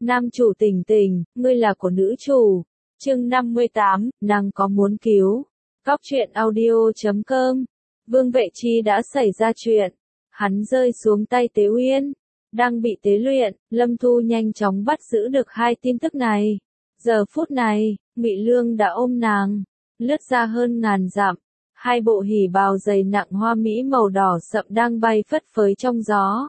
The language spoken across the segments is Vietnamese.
Nam chủ Tình Tình, ngươi là của nữ chủ. Chương 58, nàng có muốn cứu. Góc truyện audio.com. Vương Vệ Chi đã xảy ra chuyện. Hắn rơi xuống tay Tế Uyên. Đang bị tế luyện, Lâm Thu nhanh chóng bắt giữ được hai tin tức này. Giờ phút này, Ngụy Lương đã ôm nàng, lướt ra hơn ngàn dặm. Hai bộ hỉ bào dày nặng hoa mỹ màu đỏ sậm đang bay phất phới trong gió.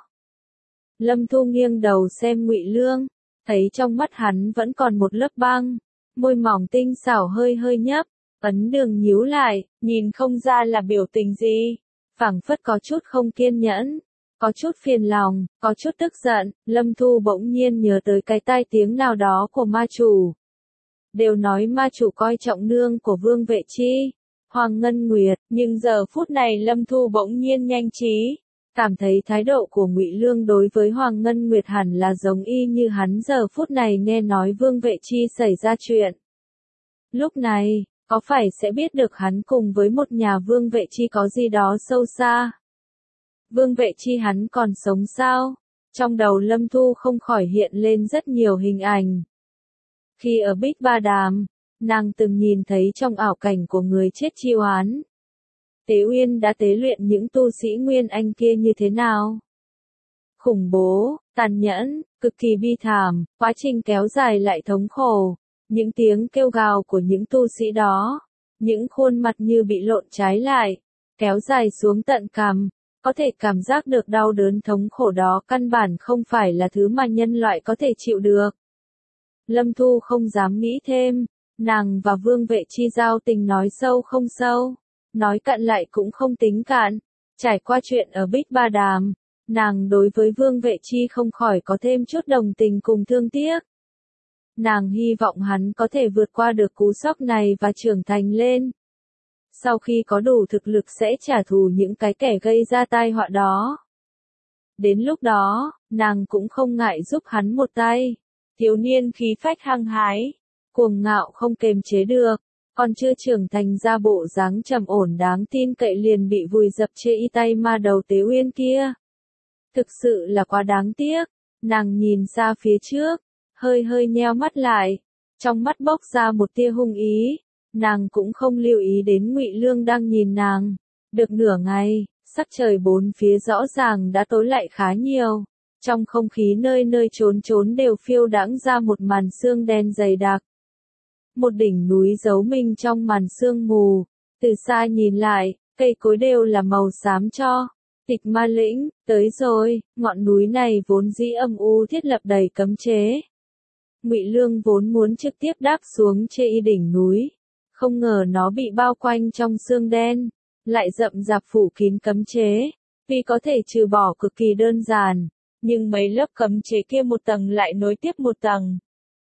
Lâm Thu nghiêng đầu xem Ngụy Lương, thấy trong mắt hắn vẫn còn một lớp băng, môi mỏng tinh xảo hơi hơi nhấp, ấn đường nhíu lại, nhìn không ra là biểu tình gì, phảng phất có chút không kiên nhẫn, có chút phiền lòng, có chút tức giận. Lâm Thu bỗng nhiên nhớ tới cái tai tiếng nào đó của ma chủ. Đều nói ma chủ coi trọng nương của Vương Vệ Chi, Hoàng Ngân Nguyệt, nhưng giờ phút này Lâm Thu bỗng nhiên nhanh trí, cảm thấy thái độ của Ngụy Lương đối với Hoàng Ngân Nguyệt hẳn là giống y như hắn giờ phút này nghe nói Vương Vệ Chi xảy ra chuyện. Lúc này, có phải sẽ biết được hắn cùng với một nhà Vương Vệ Chi có gì đó sâu xa? Vương Vệ Chi hắn còn sống sao? Trong đầu Lâm Thu không khỏi hiện lên rất nhiều hình ảnh. Khi ở Bích Ba Đàm, nàng từng nhìn thấy trong ảo cảnh của người chết chi oán. Tế Uyên đã tế luyện những tu sĩ Nguyên Anh kia như thế nào? Khủng bố, tàn nhẫn, cực kỳ bi thảm, quá trình kéo dài lại thống khổ. Những tiếng kêu gào của những tu sĩ đó, những khuôn mặt như bị lộn trái lại, kéo dài xuống tận cằm, có thể cảm giác được đau đớn thống khổ đó căn bản không phải là thứ mà nhân loại có thể chịu được. Lâm Thu không dám nghĩ thêm, nàng và Vương Vệ Chi giao tình nói sâu không sâu, nói cạn lại cũng không tính cạn. Trải qua chuyện ở Bích Ba Đàm, nàng đối với Vương Vệ Chi không khỏi có thêm chút đồng tình cùng thương tiếc. Nàng hy vọng hắn có thể vượt qua được cú sốc này và trưởng thành lên. Sau khi có đủ thực lực sẽ trả thù những cái kẻ gây ra tai họa đó. Đến lúc đó, nàng cũng không ngại giúp hắn một tay. Thiếu niên khí phách hăng hái, cuồng ngạo không kềm chế được, còn chưa trưởng thành ra bộ dáng trầm ổn đáng tin cậy liền bị vùi dập chê y tay ma đầu Tế Uyên kia. Thực sự là quá đáng tiếc. Nàng nhìn ra phía trước, hơi hơi nheo mắt lại, trong mắt bốc ra một tia hung ý. Nàng cũng không lưu ý đến Ngụy Lương đang nhìn nàng. Được nửa ngày, sắc trời bốn phía rõ ràng đã tối lại khá nhiều. Trong không khí nơi nơi trốn trốn đều phiêu đãng ra một màn sương đen dày đặc. Một đỉnh núi giấu mình trong màn sương mù. Từ xa nhìn lại, cây cối đều là màu xám cho. Tịch Ma Lĩnh, tới rồi. Ngọn núi này vốn dĩ âm u thiết lập đầy cấm chế. Ngụy Lương vốn muốn trực tiếp đáp xuống trên đỉnh núi, không ngờ nó bị bao quanh trong sương đen, lại rậm rạp phủ kín cấm chế. Tuy có thể trừ bỏ cực kỳ đơn giản, nhưng mấy lớp cấm chế kia một tầng lại nối tiếp một tầng.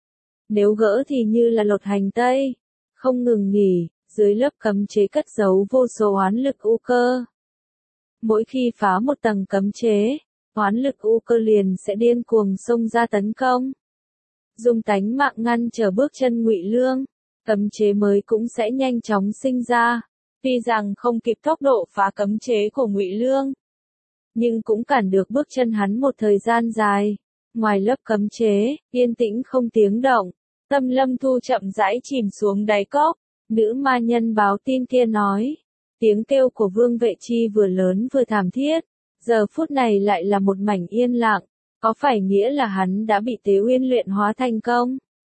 Nếu gỡ thì như là lột hành tây, không ngừng nghỉ, dưới lớp cấm chế cất giấu vô số oán lực u cơ. Mỗi khi phá một tầng cấm chế, oán lực u cơ liền sẽ điên cuồng xông ra tấn công. Dùng tánh mạng ngăn trở bước chân Ngụy Lương, cấm chế mới cũng sẽ nhanh chóng sinh ra. Tuy rằng không kịp tốc độ phá cấm chế của Ngụy Lương, nhưng cũng cản được bước chân hắn một thời gian dài. Ngoài lớp cấm chế, yên tĩnh không tiếng động, tâm Lâm Thu chậm rãi chìm xuống đáy cốc. Nữ ma nhân báo tin kia nói, tiếng kêu của Vương Vệ Chi vừa lớn vừa thảm thiết, giờ phút này lại là một mảnh yên lặng. Có phải nghĩa là hắn đã bị Tế Uyên luyện hóa thành công?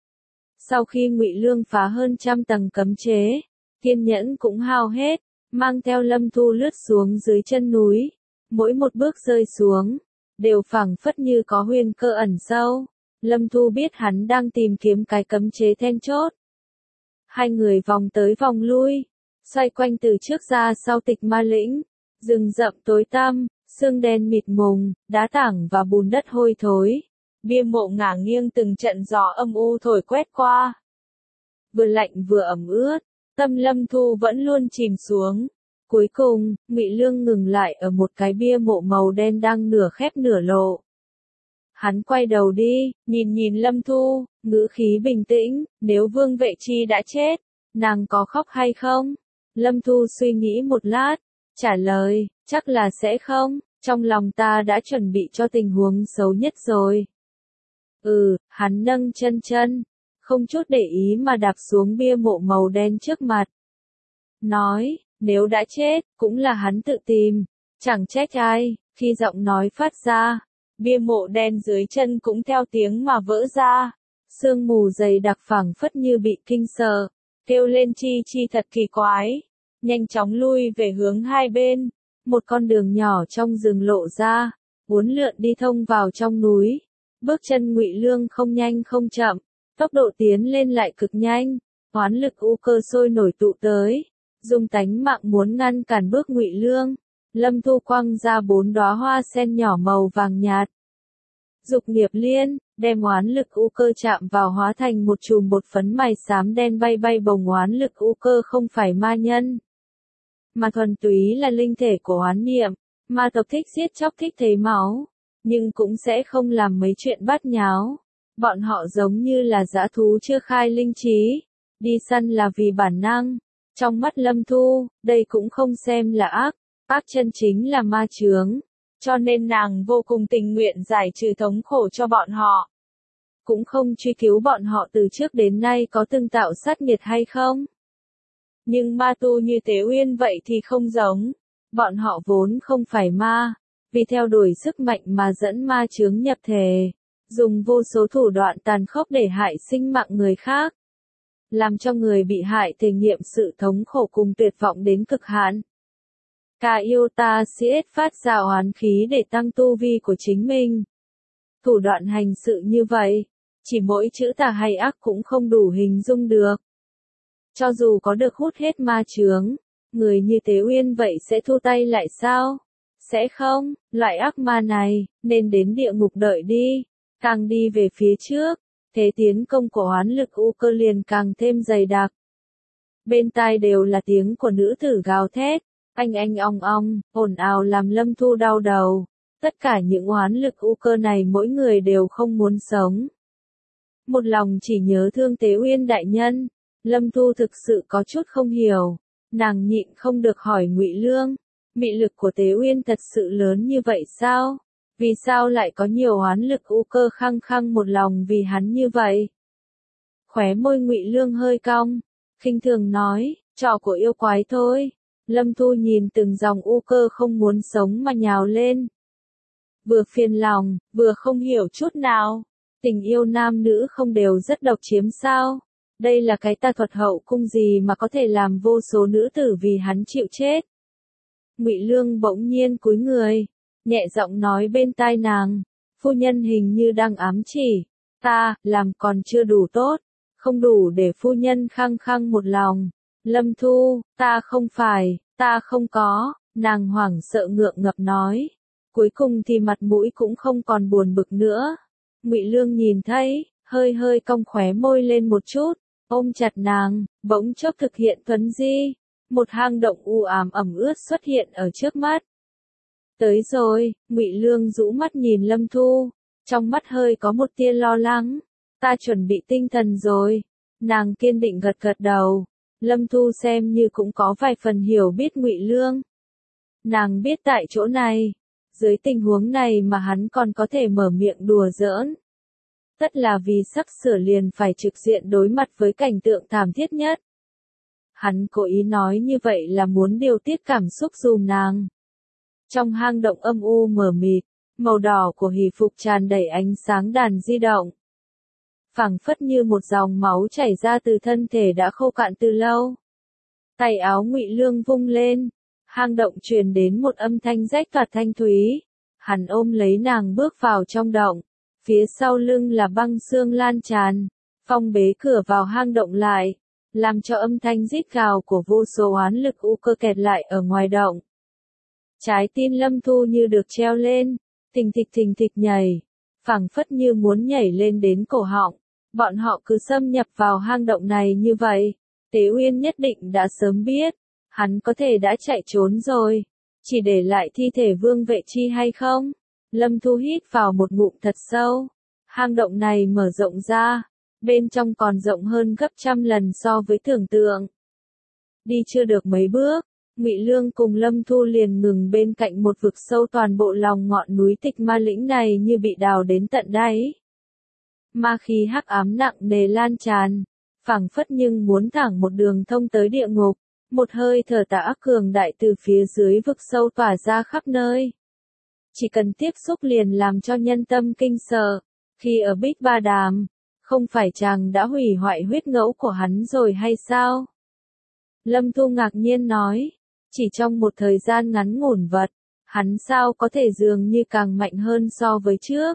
Sau khi Ngụy Lương phá hơn 100 tầng cấm chế, kiên nhẫn cũng hao hết, mang theo Lâm Thu lướt xuống dưới chân núi. Mỗi một bước rơi xuống, đều phảng phất như có huyền cơ ẩn sâu. Lâm Thu biết hắn đang tìm kiếm cái cấm chế then chốt. Hai người vòng tới vòng lui, xoay quanh từ trước ra sau Tịch Ma Lĩnh, rừng rậm tối tăm. Sương đen mịt mùng, đá tảng và bùn đất hôi thối. Bia mộ ngả nghiêng từng trận gió âm u thổi quét qua. Vừa lạnh vừa ẩm ướt, tâm Lâm Thu vẫn luôn chìm xuống. Cuối cùng, Ngụy Lương ngừng lại ở một cái bia mộ màu đen đang nửa khép nửa lộ. Hắn quay đầu đi, nhìn Lâm Thu, ngữ khí bình tĩnh, nếu Vương Vệ Chi đã chết, nàng có khóc hay không? Lâm Thu suy nghĩ một lát, trả lời, chắc là sẽ không. Trong lòng ta đã chuẩn bị cho tình huống xấu nhất rồi. Hắn nâng chân, không chút để ý mà đạp xuống bia mộ màu đen trước mặt. Nói, nếu đã chết, cũng là hắn tự tìm, chẳng trách ai. Khi giọng nói phát ra, bia mộ đen dưới chân cũng theo tiếng mà vỡ ra. Sương mù dày đặc phảng phất như bị kinh sợ, kêu lên chi chi thật kỳ quái. Nhanh chóng lui về hướng hai bên, một con đường nhỏ trong rừng lộ ra, uốn lượn đi thông vào trong núi. Bước chân Ngụy Lương không nhanh không chậm, tốc độ tiến lên lại cực nhanh, oán lực u cơ sôi nổi tụ tới, dùng tánh mạng muốn ngăn cản bước Ngụy Lương. Lâm Thu quăng ra 4 đóa hoa sen nhỏ màu vàng nhạt. Dục nghiệp liên, đem oán lực u cơ chạm vào hóa thành một chùm bột phấn mài xám đen bay bay bồng. Oán lực u cơ không phải ma nhân, mà thuần túy là linh thể của oán niệm. Ma tộc thích giết chóc, thích thấy máu, nhưng cũng sẽ không làm mấy chuyện bát nháo. Bọn họ giống như là dã thú chưa khai linh trí, đi săn là vì bản năng. Trong mắt Lâm Thu, đây cũng không xem là ác, ác chân chính là ma chướng. Cho nên nàng vô cùng tình nguyện giải trừ thống khổ cho bọn họ. Cũng không truy cứu bọn họ từ trước đến nay có từng tạo sát nghiệt hay không. Nhưng ma tu như Tế Uyên vậy thì không giống. Bọn họ vốn không phải ma, vì theo đuổi sức mạnh mà dẫn ma chướng nhập thể, dùng vô số thủ đoạn tàn khốc để hại sinh mạng người khác, làm cho người bị hại thể nghiệm sự thống khổ cùng tuyệt vọng đến cực hạn. Ca yêu ta siết phát ra oán khí để tăng tu vi của chính mình. Thủ đoạn hành sự như vậy, chỉ mỗi chữ tà hay ác cũng không đủ hình dung được. Cho dù có được hút hết ma chướng, người như Tế Uyên vậy sẽ thu tay lại sao? Sẽ không, loại ác ma này, nên đến địa ngục đợi đi. Càng đi về phía trước, thế tiến công của oán lực u cơ liền càng thêm dày đặc. Bên tai đều là tiếng của nữ tử gào thét, anh ong ong, ồn ào làm Lâm Thu đau đầu. Tất cả những oán lực u cơ này mỗi người đều không muốn sống. Một lòng chỉ nhớ thương Tế Uyên đại nhân. Lâm Thu thực sự có chút không hiểu. Nàng nhịn không được hỏi Ngụy Lương, mị lực của Tế Uyên thật sự lớn như vậy sao? Vì sao lại có nhiều oán lực u cơ khăng khăng một lòng vì hắn như vậy? Khóe môi Ngụy Lương hơi cong, khinh thường nói, trò của yêu quái thôi. Lâm Thu nhìn từng dòng u cơ không muốn sống mà nhào lên. Vừa phiền lòng, vừa không hiểu chút nào. Tình yêu nam nữ không đều rất độc chiếm sao? Đây là cái tà thuật hậu cung gì mà có thể làm vô số nữ tử vì hắn chịu chết? Ngụy Lương bỗng nhiên cúi người, nhẹ giọng nói bên tai nàng, phu nhân hình như đang ám chỉ, ta, làm còn chưa đủ tốt, không đủ để phu nhân khăng khăng một lòng. Lâm Thu, ta không có, nàng hoảng sợ ngượng ngập nói. Cuối cùng thì mặt mũi cũng không còn buồn bực nữa. Ngụy Lương nhìn thấy, hơi cong khóe môi lên một chút, ôm chặt nàng, bỗng chốc thực hiện thuấn di. Một hang động u ám ẩm ướt xuất hiện ở trước mắt. Tới rồi, Ngụy Lương rũ mắt nhìn Lâm Thu, trong mắt hơi có một tia lo lắng. Ta chuẩn bị tinh thần rồi. Nàng kiên định gật gật đầu. Lâm Thu xem như cũng có vài phần hiểu biết Ngụy Lương. Nàng biết tại chỗ này, dưới tình huống này mà hắn còn có thể mở miệng đùa giỡn. Tất là vì sắp sửa liền phải trực diện đối mặt với cảnh tượng thảm thiết nhất. Hắn cố ý nói như vậy là muốn điều tiết cảm xúc dùm nàng. Trong hang động âm u mờ mịt, màu đỏ của hỷ phục tràn đầy ánh sáng đàn di động. Phảng phất như một dòng máu chảy ra từ thân thể đã khô cạn từ lâu. Tay áo Ngụy Lương vung lên, hang động truyền đến một âm thanh rách toạc thanh thúy. Hắn ôm lấy nàng bước vào trong động, phía sau lưng là băng xương lan tràn, phong bế cửa vào hang động lại, làm cho âm thanh rít gào của vô số oán lực u cơ kẹt lại ở ngoài động. Trái tim Lâm Thu như được treo lên, thình thịch nhảy, phảng phất như muốn nhảy lên đến cổ họng. Bọn họ cứ xâm nhập vào hang động này như vậy, Tế Uyên nhất định đã sớm biết, hắn có thể đã chạy trốn rồi, chỉ để lại thi thể Vương Vệ Chi hay không? Lâm Thu hít vào một ngụm thật sâu, hang động này mở rộng ra, bên trong còn rộng hơn gấp trăm lần so với tưởng tượng. Đi chưa được mấy bước, Ngụy Lương cùng Lâm Thu liền ngừng bên cạnh một vực sâu, toàn bộ lòng ngọn núi Tịch Ma Lĩnh này như bị đào đến tận đáy. ma khí hắc ám nặng nề lan tràn, phảng phất nhưng muốn thẳng một đường thông tới địa ngục, một hơi thở tà ác cường đại từ phía dưới vực sâu tỏa ra khắp nơi. Chỉ cần tiếp xúc liền làm cho nhân tâm kinh sợ, khi ở Bích Ba Đàm, không phải chàng đã hủy hoại huyết ngẫu của hắn rồi hay sao? Lâm Thu ngạc nhiên nói, chỉ trong một thời gian ngắn ngủn vật, hắn sao có thể dường như càng mạnh hơn so với trước.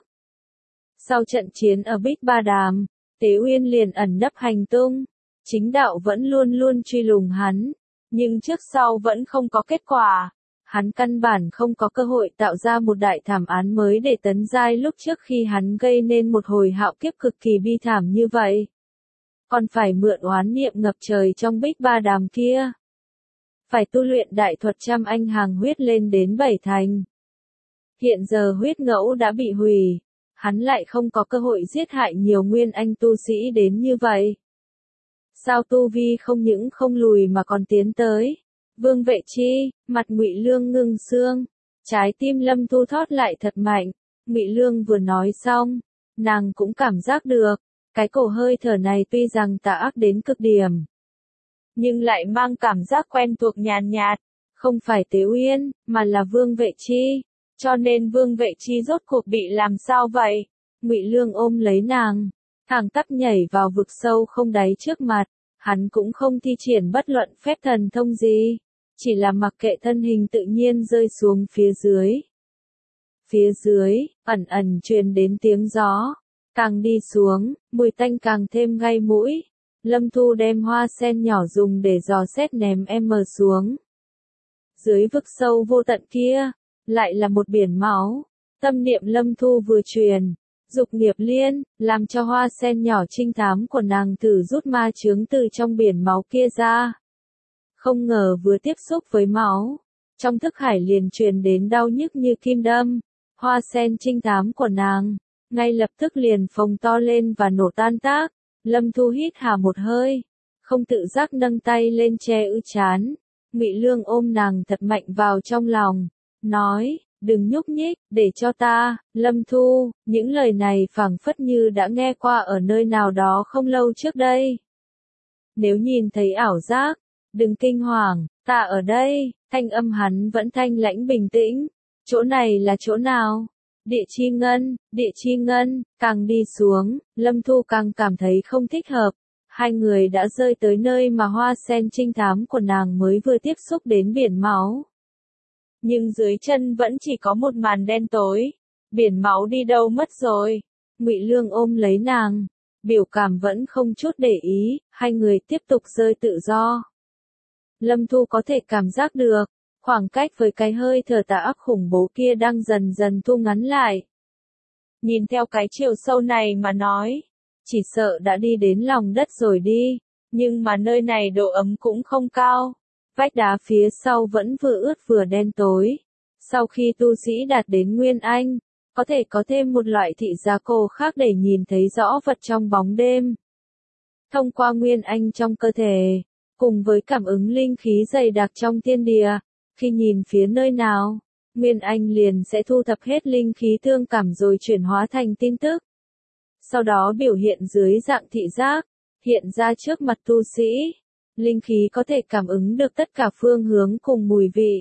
Sau trận chiến ở Bích Ba Đàm, Tế Uyên liền ẩn nấp hành tung, chính đạo vẫn luôn luôn truy lùng hắn, nhưng trước sau vẫn không có kết quả. Hắn căn bản không có cơ hội tạo ra một đại thảm án mới để tấn giai lúc trước khi hắn gây nên một hồi hạo kiếp cực kỳ bi thảm như vậy. Còn phải mượn oán niệm ngập trời trong Bích Ba Đàm kia. Phải tu luyện đại thuật trăm anh hàng huyết lên đến 7 thành. Hiện giờ huyết ngẫu đã bị hủy, hắn lại không có cơ hội giết hại nhiều nguyên anh tu sĩ đến như vậy. Sao tu vi không những không lùi mà còn tiến tới? Vương Vệ Chi, mặt Ngụy Lương ngưng xương, trái tim Lâm Thu thót lại thật mạnh. Ngụy Lương vừa nói xong, nàng cũng cảm giác được, cái cổ hơi thở này tuy rằng tà ác đến cực điểm, nhưng lại mang cảm giác quen thuộc nhàn nhạt, không phải Tế Uyên, mà là Vương Vệ Chi. Cho nên Vương Vệ Chi rốt cuộc bị làm sao vậy? Ngụy Lương ôm lấy nàng, thẳng tắp nhảy vào vực sâu không đáy trước mặt, hắn cũng không thi triển bất luận phép thần thông gì, chỉ là mặc kệ thân hình tự nhiên rơi xuống phía dưới. Phía dưới, ẩn ẩn truyền đến tiếng gió, càng đi xuống, mùi tanh càng thêm gai mũi. Lâm Thu đem hoa sen nhỏ dùng để dò xét ném xuống. Dưới vực sâu vô tận kia, lại là một biển máu. Tâm niệm Lâm Thu vừa truyền, dục nghiệp liên, làm cho hoa sen nhỏ trinh thám của nàng thử rút ma chướng từ trong biển máu kia ra. Không ngờ vừa tiếp xúc với máu, trong thức hải liền truyền đến đau nhức như kim đâm. Hoa sen trinh thám của nàng, ngay lập tức liền phồng to lên và nổ tan tác. Lâm Thu hít hà một hơi, không tự giác nâng tay lên che trán. Ngụy Lương ôm nàng thật mạnh vào trong lòng, nói, đừng nhúc nhích, để cho ta. Lâm Thu, những lời này phảng phất như đã nghe qua ở nơi nào đó không lâu trước đây. Nếu nhìn thấy ảo giác, đừng kinh hoàng, ta ở đây. Thanh âm hắn vẫn thanh lãnh bình tĩnh. Chỗ này là chỗ nào? Địa chi ngân, càng đi xuống, Lâm Thu càng cảm thấy không thích hợp. Hai người đã rơi tới nơi mà hoa sen trinh thám của nàng mới vừa tiếp xúc đến biển máu. Nhưng dưới chân vẫn chỉ có một màn đen tối. Biển máu đi đâu mất rồi? Ngụy Lương ôm lấy nàng, biểu cảm vẫn không chút để ý, hai người tiếp tục rơi tự do. Lâm Thu có thể cảm giác được, khoảng cách với cái hơi thở tà ác khủng bố kia đang dần dần thu ngắn lại. Nhìn theo cái chiều sâu này mà nói, chỉ sợ đã đi đến lòng đất rồi đi, nhưng mà nơi này độ ấm cũng không cao. Vách đá phía sau vẫn vừa ướt vừa đen tối. Sau khi tu sĩ đạt đến Nguyên Anh, có thể có thêm một loại thị giác cô khác để nhìn thấy rõ vật trong bóng đêm. Thông qua Nguyên Anh trong cơ thể, cùng với cảm ứng linh khí dày đặc trong thiên địa, khi nhìn phía nơi nào, Nguyên Anh liền sẽ thu thập hết linh khí thương cảm rồi chuyển hóa thành tin tức. Sau đó biểu hiện dưới dạng thị giác, hiện ra trước mặt tu sĩ. Linh khí có thể cảm ứng được tất cả phương hướng cùng mùi vị.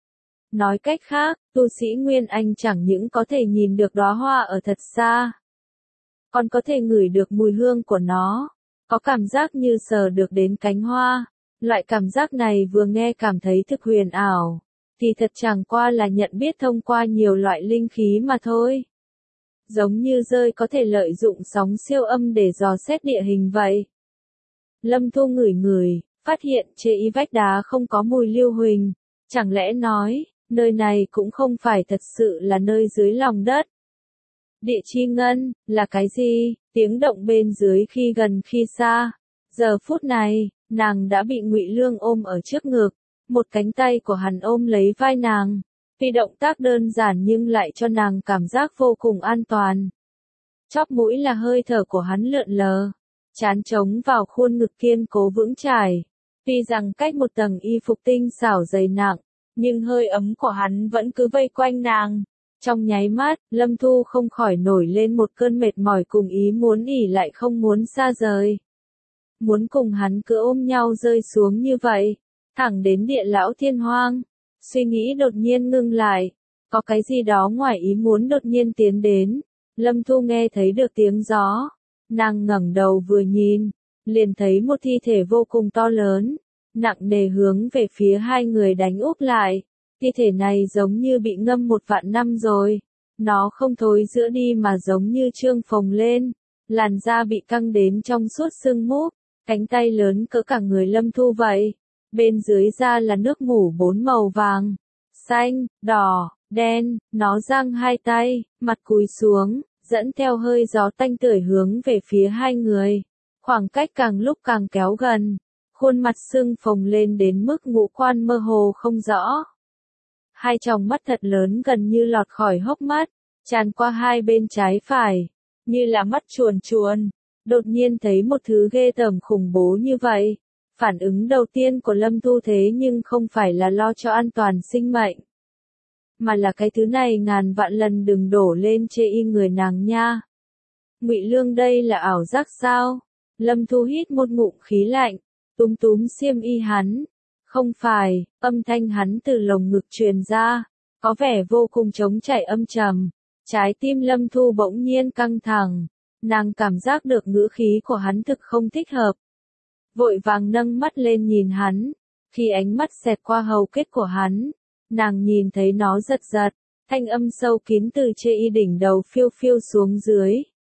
Nói cách khác, tu sĩ Nguyên Anh chẳng những có thể nhìn được đóa hoa ở thật xa, còn có thể ngửi được mùi hương của nó, có cảm giác như sờ được đến cánh hoa. Loại cảm giác này vừa nghe cảm thấy thực huyền ảo, thì thật chẳng qua là nhận biết thông qua nhiều loại linh khí mà thôi. Giống như rơi có thể lợi dụng sóng siêu âm để dò xét địa hình vậy. Lâm Thu ngửi ngửi, phát hiện trên vách đá không có mùi lưu huỳnh, chẳng lẽ nói, nơi này cũng không phải thật sự là nơi dưới lòng đất. Địa chi ngân, là cái gì? Tiếng động bên dưới khi gần khi xa. Giờ phút này, nàng đã bị Ngụy Lương ôm ở trước ngực, một cánh tay của hắn ôm lấy vai nàng. Tuy động tác đơn giản nhưng lại cho nàng cảm giác vô cùng an toàn. Chóp mũi là hơi thở của hắn lượn lờ, trán trống vào khuôn ngực kiên cố vững chãi. Tuy rằng cách một tầng y phục tinh xảo dày nặng, nhưng hơi ấm của hắn vẫn cứ vây quanh nàng. Trong nháy mắt, Lâm Thu không khỏi nổi lên một cơn mệt mỏi cùng ý muốn ỉ lại không muốn xa rời. Muốn cùng hắn cứ ôm nhau rơi xuống như vậy, thẳng đến địa lão thiên hoang. Suy nghĩ đột nhiên ngưng lại, có cái gì đó ngoài ý muốn đột nhiên tiến đến. Lâm Thu nghe thấy được tiếng gió, nàng ngẩng đầu vừa nhìn, liền thấy một thi thể vô cùng to lớn, nặng nề hướng về phía hai người đánh úp lại. Thi thể này giống như bị ngâm 1.000 năm rồi, nó không thối rữa đi mà giống như trương phồng lên, làn da bị căng đến trong suốt sưng múp, cánh tay lớn cỡ cả người Lâm Thu vậy. Bên dưới da là nước ngủ 4 màu vàng, xanh, đỏ, đen, nó giang hai tay, mặt cúi xuống, dẫn theo hơi gió tanh tưởi hướng về phía hai người. Khoảng cách càng lúc càng kéo gần, khuôn mặt sưng phồng lên đến mức ngũ quan mơ hồ không rõ. Hai tròng mắt thật lớn gần như lọt khỏi hốc mắt, tràn qua hai bên trái phải, như là mắt chuồn chuồn. Đột nhiên thấy một thứ ghê tởm khủng bố như vậy. Phản ứng đầu tiên của Lâm Thu thế nhưng không phải là lo cho an toàn sinh mệnh, mà là cái thứ này ngàn vạn lần đừng đổ lên chê y người nàng nha. Ngụy Lương đây là ảo giác sao? Lâm Thu hít một ngụm khí lạnh, túm túm xiêm y hắn. Không phải, âm thanh hắn từ lồng ngực truyền ra, có vẻ vô cùng trống trải âm trầm. Trái tim Lâm Thu bỗng nhiên căng thẳng, nàng cảm giác được ngữ khí của hắn thực không thích hợp. Vội vàng nâng mắt lên nhìn hắn, khi ánh mắt xẹt qua hầu kết của hắn, nàng nhìn thấy nó giật giật, thanh âm sâu kín từ chê y đỉnh đầu phiêu phiêu xuống dưới.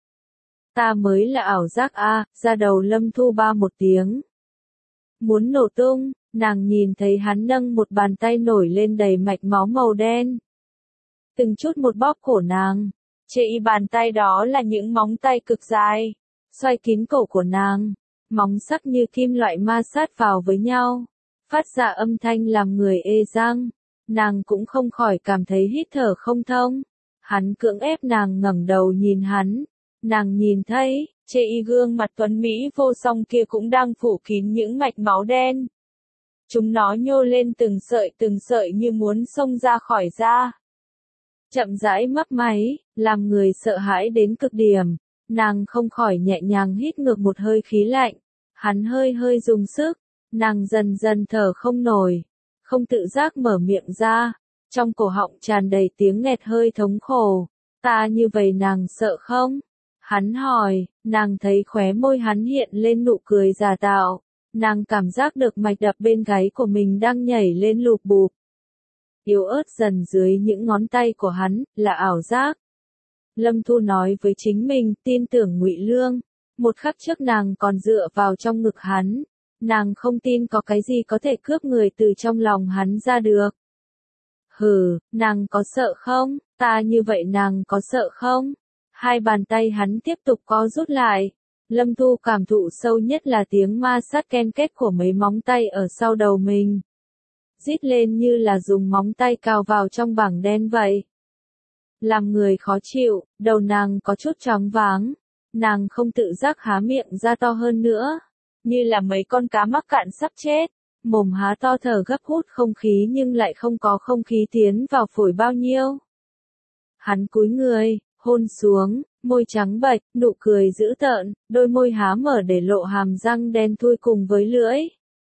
Ta mới là ảo giác a, ra đầu Lâm Thu ba một tiếng. Muốn nổ tung, nàng nhìn thấy hắn nâng một bàn tay nổi lên đầy mạch máu màu đen. Từng chút một bóp cổ nàng, chê y bàn tay đó là những móng tay cực dài, xoay kín cổ của nàng. Móng sắc như kim loại ma sát vào với nhau, phát ra âm thanh làm người ê răng. Nàng cũng không khỏi cảm thấy hít thở không thông. Hắn cưỡng ép nàng ngẩng đầu nhìn hắn. Nàng nhìn thấy, chê y gương mặt tuấn Mỹ vô song kia cũng đang phủ kín những mạch máu đen. Chúng nó nhô lên từng sợi như muốn xông ra khỏi da. Chậm rãi mấp máy, làm người sợ hãi đến cực điểm. Nàng không khỏi nhẹ nhàng hít ngược một hơi khí lạnh. Hắn hơi hơi dùng sức, nàng dần dần thở không nổi, không tự giác mở miệng ra, trong cổ họng tràn đầy tiếng nghẹt hơi thống khổ. Ta như vậy nàng sợ không? Hắn hỏi, nàng thấy khóe môi hắn hiện lên nụ cười giả tạo, nàng cảm giác được mạch đập bên gáy của mình đang nhảy lên lụp bụp. Yếu ớt dần dưới những ngón tay của hắn, là ảo giác. Lâm Thu nói với chính mình, tin tưởng Ngụy Lương. Một khắc trước nàng còn dựa vào trong ngực hắn, nàng không tin có cái gì có thể cướp người từ trong lòng hắn ra được. Hừ, nàng có sợ không? Ta như vậy nàng có sợ không? Hai bàn tay hắn tiếp tục co rút lại. Lâm Thu cảm thụ sâu nhất là tiếng ma sát ken két của mấy móng tay ở sau đầu mình. Rít lên như là dùng móng tay cào vào trong bảng đen vậy. Làm người khó chịu, đầu nàng có chút choáng váng. Nàng không tự giác há miệng ra to hơn nữa, như là mấy con cá mắc cạn sắp chết, mồm há to thở gấp hút không khí nhưng lại không có không khí tiến vào phổi bao nhiêu. Hắn cúi người, hôn xuống, môi trắng bệch, nụ cười dữ tợn, đôi môi há mở để lộ hàm răng đen thui cùng với lưỡi.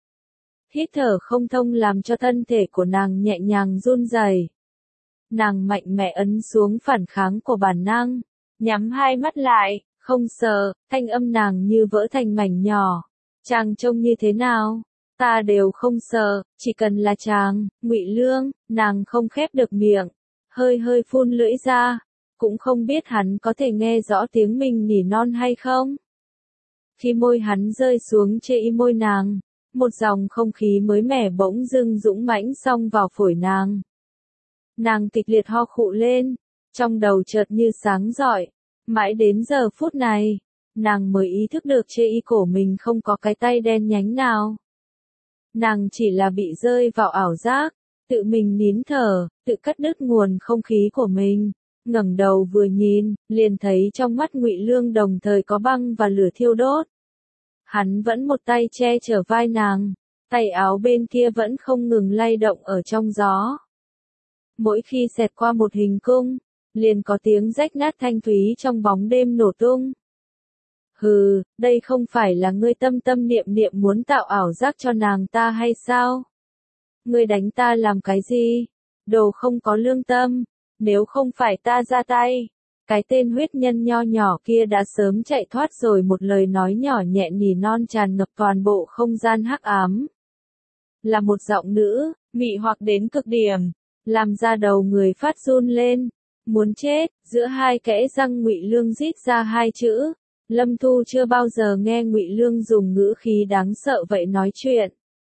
Hít thở không thông làm cho thân thể của nàng nhẹ nhàng run rẩy. Nàng mạnh mẽ ấn xuống phản kháng của bản năng, nhắm hai mắt lại. Không sợ, thanh âm nàng như vỡ thành mảnh nhỏ. Chàng trông như thế nào? Ta đều không sợ, chỉ cần là chàng, Ngụy Lương. Nàng không khép được miệng, hơi hơi phun lưỡi ra, cũng không biết hắn có thể nghe rõ tiếng mình nỉ non hay không. Khi môi hắn rơi xuống trên môi nàng, một dòng không khí mới mẻ bỗng dưng dũng mãnh xông vào phổi nàng. Nàng kịch liệt ho khụ lên, trong đầu chợt như sáng rọi. Mãi đến giờ phút này, nàng mới ý thức được chê y cổ mình không có cái tay đen nhánh nào. Nàng chỉ là bị rơi vào ảo giác, tự mình nín thở, tự cắt đứt nguồn không khí của mình. Ngẩng đầu vừa nhìn, liền thấy trong mắt Ngụy Lương đồng thời có băng và lửa thiêu đốt. Hắn vẫn một tay che chở vai nàng, tay áo bên kia vẫn không ngừng lay động ở trong gió. Mỗi khi xẹt qua một hình cung, liền có tiếng rách nát thanh thúy trong bóng đêm nổ tung. Hừ, đây không phải là ngươi tâm tâm niệm niệm muốn tạo ảo giác cho nàng ta hay sao? Ngươi đánh ta làm cái gì? Đồ không có lương tâm, nếu không phải ta ra tay, cái tên huyết nhân nho nhỏ kia đã sớm chạy thoát rồi. Một lời nói nhỏ nhẹ nỉ non tràn ngập toàn bộ không gian hắc ám. Là một giọng nữ, mị hoặc đến cực điểm, làm da đầu người phát run lên. Muốn chết, giữa hai kẽ răng Ngụy Lương rít ra hai chữ. Lâm Thu chưa bao giờ nghe Ngụy Lương dùng ngữ khí đáng sợ vậy nói chuyện.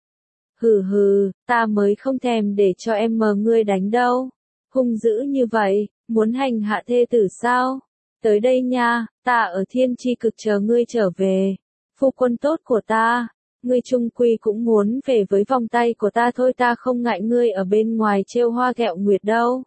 Hừ hừ, ta mới không thèm để cho em mờ ngươi đánh đâu. Hung dữ như vậy, muốn hành hạ thê tử sao? Tới đây nha, ta ở Thiên Chi Cực chờ ngươi trở về. Phu quân tốt của ta, ngươi chung quy cũng muốn về với vòng tay của ta thôi, ta không ngại ngươi ở bên ngoài trêu hoa ghẹo nguyệt đâu.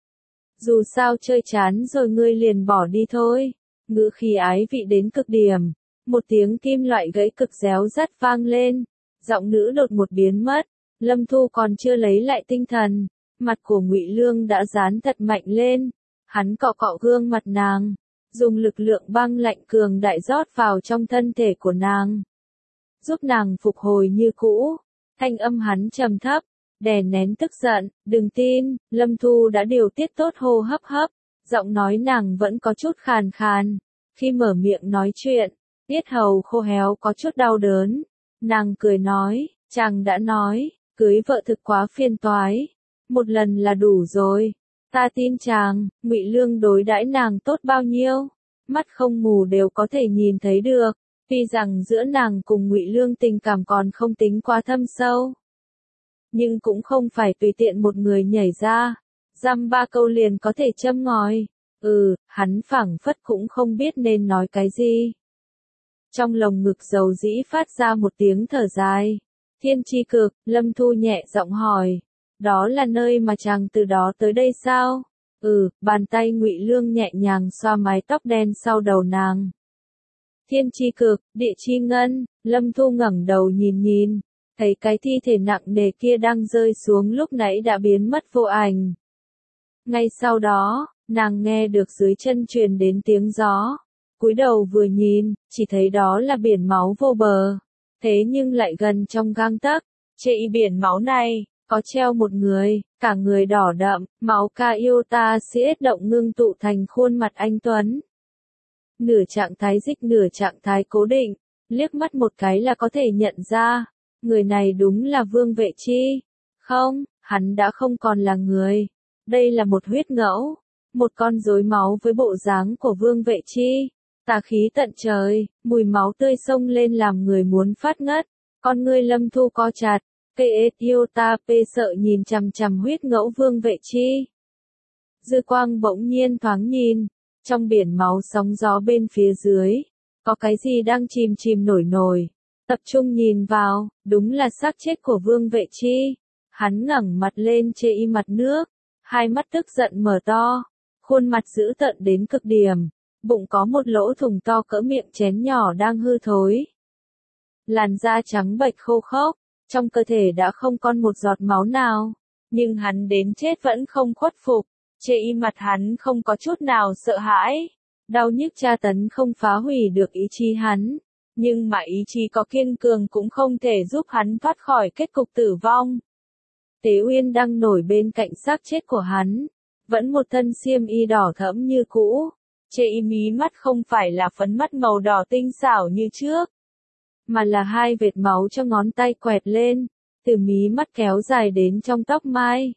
Dù sao chơi chán rồi ngươi liền bỏ đi thôi. Ngữ khí ái vị đến cực điểm, một tiếng kim loại gãy cực réo rắt vang lên, giọng nữ đột một biến mất. Lâm Thu còn chưa lấy lại tinh thần, mặt của Ngụy Lương đã dán thật mạnh lên, hắn cọ cọ gương mặt nàng, dùng lực lượng băng lạnh cường đại rót vào trong thân thể của nàng, giúp nàng phục hồi như cũ. Thanh âm hắn trầm thấp, đè nén tức giận, đừng tin, Lâm Thu đã điều tiết tốt hô hấp, giọng nói nàng vẫn có chút khàn khàn, khi mở miệng nói chuyện, yết hầu khô héo có chút đau đớn. Nàng cười nói, chàng đã nói, cưới vợ thực quá phiền toái, một lần là đủ rồi. Ta tin chàng. Ngụy Lương đối đãi nàng tốt bao nhiêu, mắt không mù đều có thể nhìn thấy được. Tuy rằng giữa nàng cùng Ngụy Lương tình cảm còn không tính quá thâm sâu, nhưng cũng không phải tùy tiện một người nhảy ra, dăm ba câu liền có thể châm ngòi. Hắn phảng phất cũng không biết nên nói cái gì. Trong lồng ngực dầu dĩ phát ra một tiếng thở dài. Thiên Chi Cực, Lâm Thu nhẹ giọng hỏi, đó là nơi mà chàng từ đó tới đây sao? Bàn tay Ngụy Lương nhẹ nhàng xoa mái tóc đen sau đầu nàng. Thiên Chi Cực, Địa Chi Ngân. Lâm Thu ngẩng đầu nhìn, thấy cái thi thể nặng nề kia đang rơi xuống lúc nãy đã biến mất vô ảnh. Ngay sau đó, nàng nghe được dưới chân truyền đến tiếng gió. Cúi đầu vừa nhìn, chỉ thấy đó là biển máu vô bờ. Thế nhưng lại gần trong gang tấc, trên biển máu này, có treo một người, cả người đỏ đậm, máu ca yêu ta siết động ngưng tụ thành khuôn mặt anh tuấn. Nửa trạng thái dịch nửa trạng thái cố định, liếc mắt một cái là có thể nhận ra, người này đúng là Vương Vệ Chi. Không, hắn đã không còn là người. Đây là một huyết ngẫu, một con rối máu với bộ dáng của Vương Vệ Chi. Tà khí tận trời, mùi máu tươi xông lên làm người muốn phát ngất. Con ngươi Lâm Thu co chặt, yêu ta sợ nhìn chằm chằm huyết ngẫu Vương Vệ Chi. Dư quang bỗng nhiên thoáng nhìn, trong biển máu sóng gió bên phía dưới, có cái gì đang chìm nổi. Tập trung nhìn vào, đúng là xác chết của Vương Vệ Chi. Hắn ngẩng mặt lên chê y mặt nước, hai mắt tức giận mở to, khuôn mặt dữ tợn đến cực điểm, bụng có một lỗ thủng to cỡ miệng chén nhỏ đang hư thối. Làn da trắng bệch khô khốc, trong cơ thể đã không còn một giọt máu nào, nhưng hắn đến chết vẫn không khuất phục. Chê y mặt hắn không có chút nào sợ hãi, đau nhức tra tấn không phá hủy được ý chí hắn, nhưng mà ý chí có kiên cường cũng không thể giúp hắn thoát khỏi kết cục tử vong. Tế Uyên đang nổi bên cạnh xác chết của hắn, vẫn một thân xiêm y đỏ thẫm như cũ. Chê y mí mắt không phải là phấn mắt màu đỏ tinh xảo như trước, mà là hai vệt máu cho ngón tay quẹt lên, từ mí mắt kéo dài đến trong tóc mai.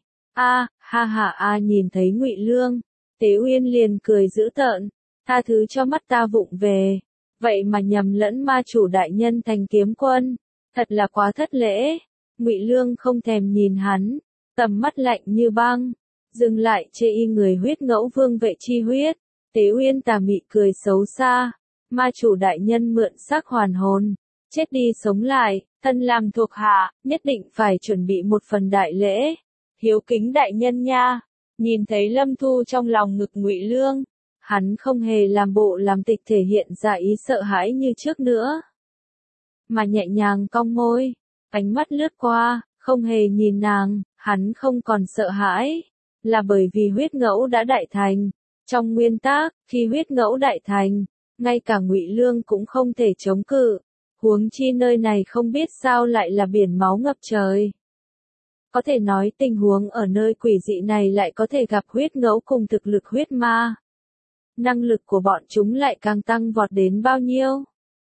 Nhìn thấy Ngụy Lương, Tế Uyên liền cười dữ tợn, tha thứ cho mắt ta vụng về, vậy mà nhầm lẫn ma chủ đại nhân thành kiếm quân, thật là quá thất lễ. Ngụy Lương không thèm nhìn hắn, tầm mắt lạnh như băng, dừng lại chê y người huyết ngẫu Vương Vệ Chi huyết. Tế Uyên tà mị cười xấu xa, ma chủ đại nhân mượn xác hoàn hồn, chết đi sống lại, thân làm thuộc hạ, nhất định phải chuẩn bị một phần đại lễ. Hiếu kính đại nhân nha. Nhìn thấy Lâm Thu trong lòng ngực Ngụy Lương, hắn không hề làm bộ làm tịch thể hiện ra ý sợ hãi như trước nữa, mà nhẹ nhàng cong môi, ánh mắt lướt qua, không hề nhìn nàng. Hắn không còn sợ hãi, là bởi vì huyết ngẫu đã đại thành, Trong nguyên tắc, khi huyết ngẫu đại thành, ngay cả Ngụy Lương cũng không thể chống cự, huống chi nơi này không biết sao lại là biển máu ngập trời. Có thể nói tình huống ở nơi quỷ dị này lại có thể gặp huyết ngẫu cùng thực lực huyết ma. Năng lực của bọn chúng lại càng tăng vọt đến bao nhiêu?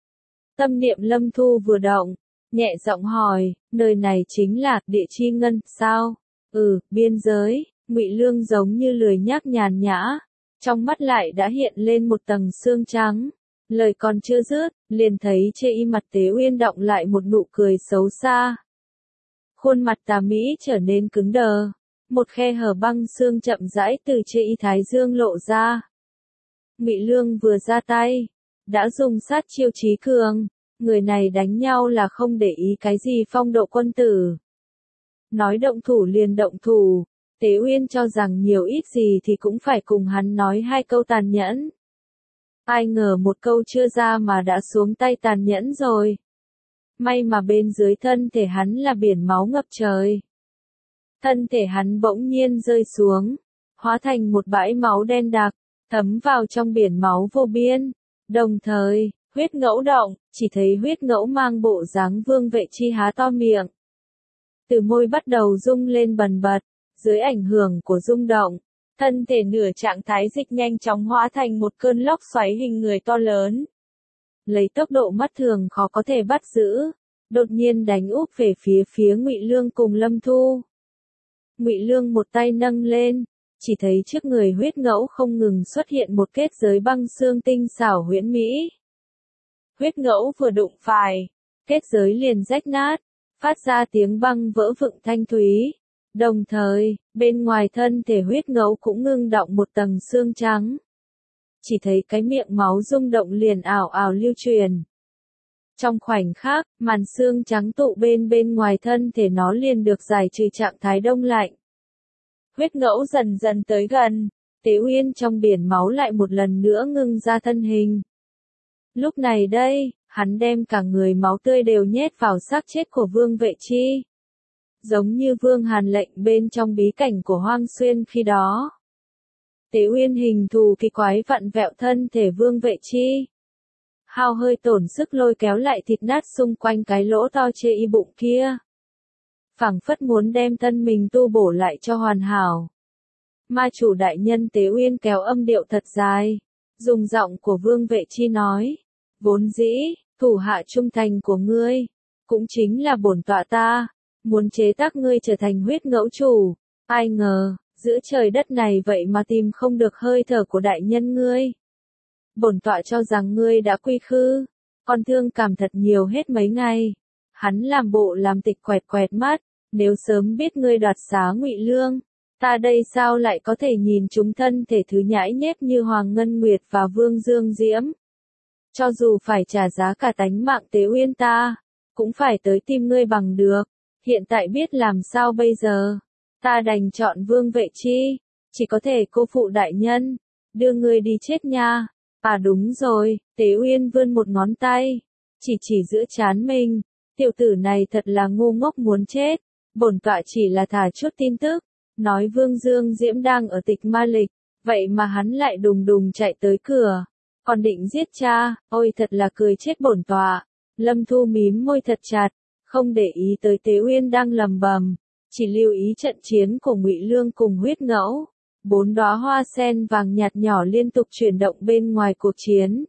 Tâm niệm Lâm Thu vừa động, nhẹ giọng hỏi, nơi này chính là địa chi ngân, sao? Biên giới. Ngụy Lương giống như lười nhác nhàn nhã, trong mắt lại đã hiện lên một tầng sương trắng. Lời còn chưa dứt, liền thấy trên y mặt Tế Uyên động lại một nụ cười xấu xa. Khuôn mặt tà mỹ trở nên cứng đờ, một khe hở băng xương chậm rãi từ trên y thái dương lộ ra. Ngụy Lương vừa ra tay, đã dùng sát chiêu trí cường, người này đánh nhau là không để ý cái gì phong độ quân tử. Nói động thủ liền động thủ, Tế Uyên cho rằng nhiều ít gì thì cũng phải cùng hắn nói 2 câu tàn nhẫn. Ai ngờ một câu chưa ra mà đã xuống tay tàn nhẫn rồi. May mà bên dưới thân thể hắn là biển máu ngập trời. Thân thể hắn bỗng nhiên rơi xuống, hóa thành một bãi máu đen đặc, thấm vào trong biển máu vô biên. Đồng thời, huyết ngẫu động, chỉ thấy huyết ngẫu mang bộ dáng Vương Vệ Chi há to miệng. Từ môi bắt đầu rung lên bần bật, dưới ảnh hưởng của rung động, thân thể nửa trạng thái dịch nhanh chóng hóa thành một cơn lốc xoáy hình người to lớn. Lấy tốc độ mắt thường khó có thể bắt giữ, đột nhiên đánh úp về phía Ngụy Lương cùng Lâm Thu. Ngụy Lương một tay nâng lên, chỉ thấy trước người huyết ngẫu không ngừng xuất hiện một kết giới băng xương tinh xảo huyễn mỹ. Huyết ngẫu vừa đụng phải, kết giới liền rách nát, phát ra tiếng băng vỡ vựng thanh thúy. Đồng thời, bên ngoài thân thể huyết ngẫu cũng ngưng đọng một tầng xương trắng. Chỉ thấy cái miệng máu rung động liền ảo ảo lưu truyền. Trong khoảnh khắc, màn xương trắng tụ bên ngoài thân thể nó liền được giải trừ trạng thái đông lạnh. Huyết ngẫu dần dần tới gần, Tế Uyên trong biển máu lại một lần nữa ngưng ra thân hình. Lúc này đây, hắn đem cả người máu tươi đều nhét vào xác chết của Vương Vệ Chi. Giống như Vương Hàn lệnh bên trong bí cảnh của Hoang Xuyên khi đó. Tế Uyên hình thù kỳ quái vặn vẹo thân thể Vương Vệ Chi. Hao hơi tổn sức lôi kéo lại thịt nát xung quanh cái lỗ to chê y bụng kia. Phảng phất muốn đem thân mình tu bổ lại cho hoàn hảo. Ma chủ đại nhân Tế Uyên kéo âm điệu thật dài, dùng giọng của Vương Vệ Chi nói, vốn dĩ, thủ hạ trung thành của ngươi, cũng chính là bổn tọa ta, muốn chế tác ngươi trở thành huyết ngẫu chủ, ai ngờ, giữa trời đất này vậy mà tìm không được hơi thở của đại nhân ngươi. Bổn tọa cho rằng ngươi đã quy khư, còn thương cảm thật nhiều hết mấy ngày. Hắn làm bộ làm tịch quẹt mắt, nếu sớm biết ngươi đoạt xá Ngụy Lương, ta đây sao lại có thể nhìn chúng thân thể thứ nhãi nhép như Hoàng Ngân Nguyệt và Vương Dương Diễm. Cho dù phải trả giá cả tánh mạng Tế Uyên ta, cũng phải tới tìm ngươi bằng được. Hiện tại biết làm sao bây giờ, ta đành chọn Vương Vệ Chi, chỉ có thể cô phụ đại nhân, đưa ngươi đi chết nha. À đúng rồi, Tế Uyên vươn một ngón tay, chỉ giữa trán mình, tiểu tử này thật là ngu ngốc muốn chết, bổn tọa chỉ là thả chút tin tức, nói Vương Dương Diễm đang ở Tịch Ma Lịch, vậy mà hắn lại đùng đùng chạy tới cửa, còn định giết cha, ôi thật là cười chết bổn tọa. Lâm Thu mím môi thật chặt, không để ý tới Tế Uyên đang lầm bầm, chỉ lưu ý trận chiến của Ngụy Lương cùng huyết ngẫu. 4 đóa hoa sen vàng nhạt nhỏ liên tục chuyển động bên ngoài cuộc chiến.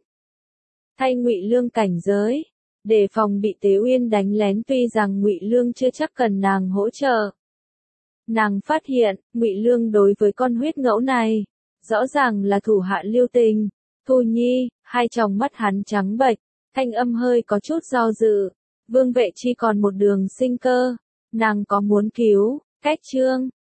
Thay Ngụy Lương cảnh giới, để phòng bị Tế Uyên đánh lén, tuy rằng Ngụy Lương chưa chắc cần nàng hỗ trợ. Nàng phát hiện, Ngụy Lương đối với con huyết ngẫu này, rõ ràng là thủ hạ lưu tình. Thu Nhi, hai tròng mắt hắn trắng bệch, thanh âm hơi có chút do dự. Vương Vệ Chi còn một đường sinh cơ, nàng có muốn cứu, cách chương.